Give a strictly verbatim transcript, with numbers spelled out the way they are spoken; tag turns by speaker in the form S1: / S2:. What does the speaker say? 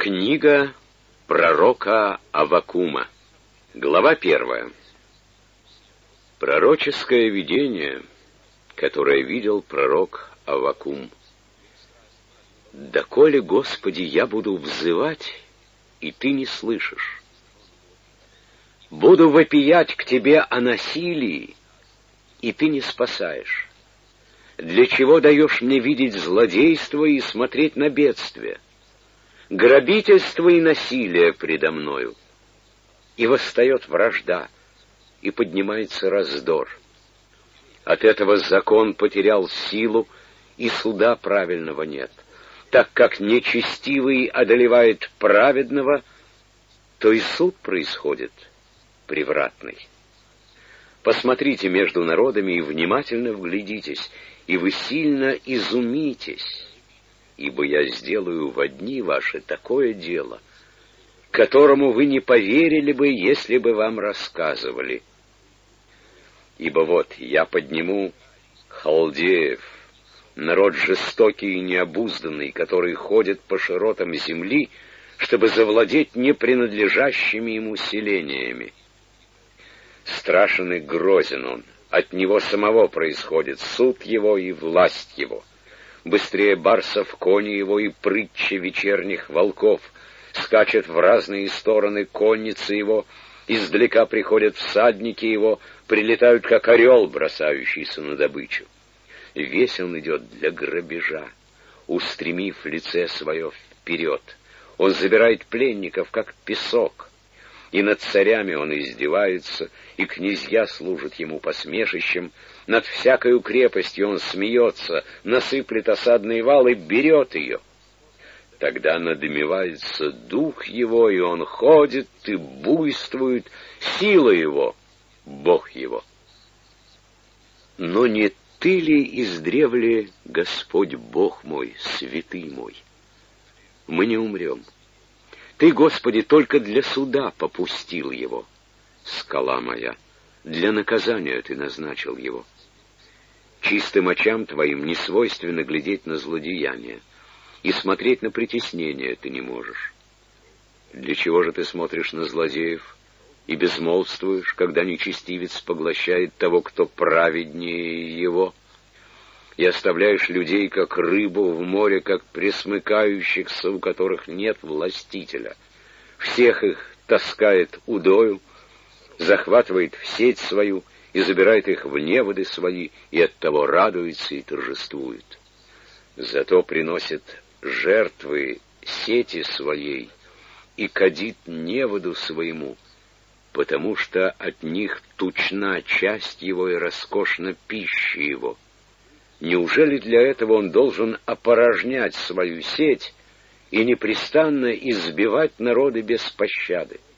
S1: Книга пророка Аввакума. Глава первая. Пророческое видение, которое видел пророк Аввакум. «Доколе, Господи, я буду взывать, и Ты не слышишь. Буду вопиять к Тебе о насилии, и Ты не спасаешь. Для чего даешь мне видеть злодейство и смотреть на бедствие? Грабительство и насилие предо мною. И восстает вражда, и поднимается раздор. От этого закон потерял силу, и суда правильного нет. Так как нечестивый одолевает праведного, то и суд происходит превратный. Посмотрите между народами и внимательно вглядитесь, и вы сильно изумитесь, ибо я сделаю во дни ваши такое дело, которому вы не поверили бы, если бы вам рассказывали. Ибо вот я подниму халдеев, народ жестокий и необузданный, который ходит по широтам земли, чтобы завладеть непринадлежащими ему селениями. Страшен и грозен он, от него самого происходит суд его и власть его. Быстрее барсов кони его и прытче вечерних волков. Скачет в разные стороны конницы его, издалека приходят всадники его, прилетают, как орел, бросающийся на добычу. Весь он идет для грабежа, устремив лице свое вперед. Он забирает пленников, как песок, и над царями он издевается, и князья служат ему посмешищем. Над всякою крепостью он смеется, насыплет осадный вал и берет ее. Тогда надымевается дух его, и он ходит и буйствует, сила его, Бог его. Но не ты ли издревле, Господь Бог мой, святый мой? Мы не умрем. Ты, Господи, только для суда попустил его. Скала моя, для наказания ты назначил его. Чистым очам твоим не свойственно глядеть на злодеяния, и смотреть на притеснение ты не можешь. Для чего же ты смотришь на злодеев и безмолвствуешь, когда нечестивец поглощает того, кто праведнее его, и оставляешь людей, как рыбу в море, как пресмыкающихся, у которых нет властителя? Всех их таскает удою, захватывает в сеть свою и забирает их в неводы свои, и оттого радуется и торжествует. Зато приносит жертвы сети своей и кадит неводу своему, потому что от них тучна часть его и роскошна пища его. Неужели для этого он должен опорожнять свою сеть и непрестанно избивать народы без пощады?